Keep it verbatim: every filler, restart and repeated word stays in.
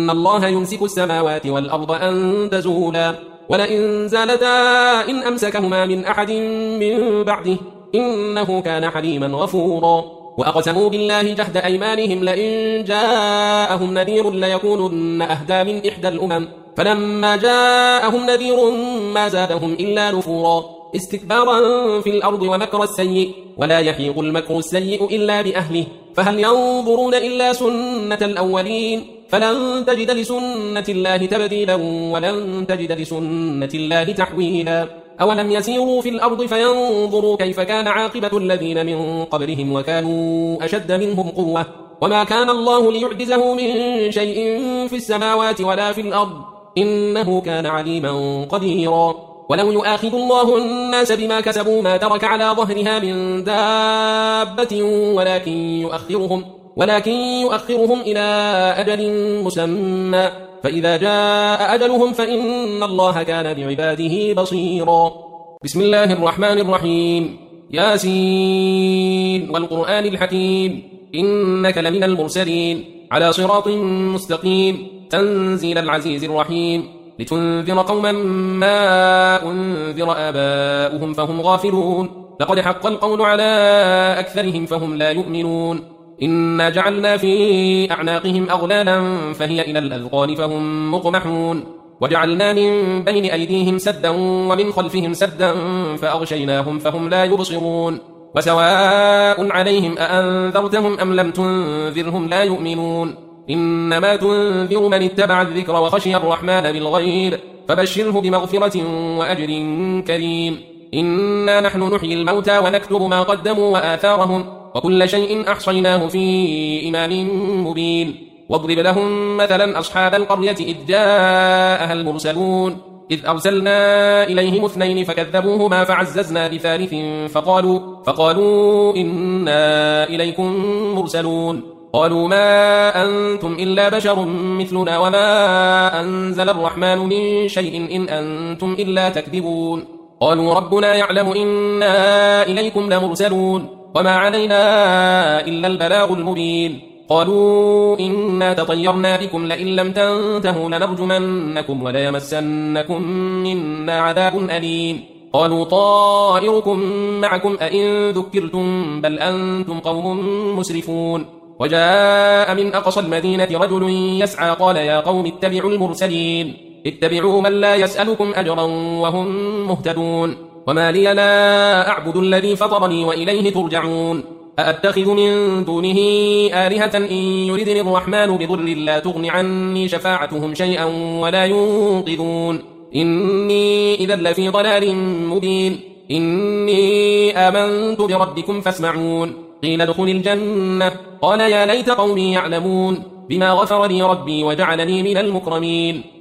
إن الله يمسك السماوات والأرض أن تزولا ولئن زالتا إن أمسكهما من أحد من بعده إنه كان حليما غفورا وأقسموا بالله جهد أيمانهم لئن جاءهم نذير ليكونن أهدى من إحدى الأمم فلما جاءهم نذير ما زادهم إلا نفورا استكبارا في الأرض ومكر السيء ولا يحيق المكر السيء إلا بأهله فهل ينظرون إلا سنة الأولين فلن تجد لسنة الله تبديلا ولن تجد لسنة الله تحويلا أولم يسيروا في الأرض فينظروا كيف كان عاقبة الذين من قبلهم وكانوا أشد منهم قوة وما كان الله ليعجزه من شيء في السماوات ولا في الأرض إنه كان عليما قديرا ولو يؤاخذ الله الناس بما كسبوا ما ترك على ظهرها من دابة ولكن يؤخرهم ولكن يؤخرهم إلى أجل مسمى فإذا جاء أجلهم فإن الله كان بعباده بصيرا بسم الله الرحمن الرحيم ياسين والقرآن الحكيم إنك لمن المرسلين على صراط مستقيم تنزيل العزيز الرحيم لتنذر قوما ما أنذر آباؤهم فهم غافلون لقد حق القول على أكثرهم فهم لا يؤمنون إنا جعلنا في أعناقهم أغلالا فهي إلى الأذقان فهم مقمحون وجعلنا من بين أيديهم سدا ومن خلفهم سدا فأغشيناهم فهم لا يبصرون وسواء عليهم أأنذرتهم أم لم تنذرهم لا يؤمنون إنما تنذر من اتبع الذكر وخشي الرحمن بالغيب فبشره بمغفرة وأجر كريم إنا نحن نحيي الموتى ونكتب ما قدموا وآثارهم وكل شيء أحصيناه في إمام مبين واضرب لهم مثلا أصحاب القرية إذ جاءها المرسلون إذ أرسلنا إليهم اثنين فكذبوهما فعززنا بثالث فقالوا, فقالوا إنا إليكم مرسلون قالوا ما أنتم إلا بشر مثلنا وما أنزل الرحمن من شيء إن أنتم إلا تكذبون قالوا ربنا يعلم إنا إليكم لمرسلون وما علينا إلا البلاغ المبين قالوا إنا تطيرنا بكم لئن لم تنتهوا لنرجمنكم وليمسنكم منا عذاب أليم قالوا طائركم معكم أئن ذكرتم بل أنتم قوم مسرفون وجاء من أقصى المدينة رجل يسعى قال يا قوم اتبعوا المرسلين اتبعوا من لا يسألكم أجرا وهم مهتدون وما لي لا أعبد الذي فطرني وإليه ترجعون أأتخذ من دونه آلهة إن يردني الرحمن بضر لا تغن عني شفاعتهم شيئا ولا ينقذون إني إذا لفي ضلال مبين إني آمنت بربكم فاسمعون قيل ادخل الجنة قال يا ليت قومي يعلمون بما غفر لي ربي وجعلني من المكرمين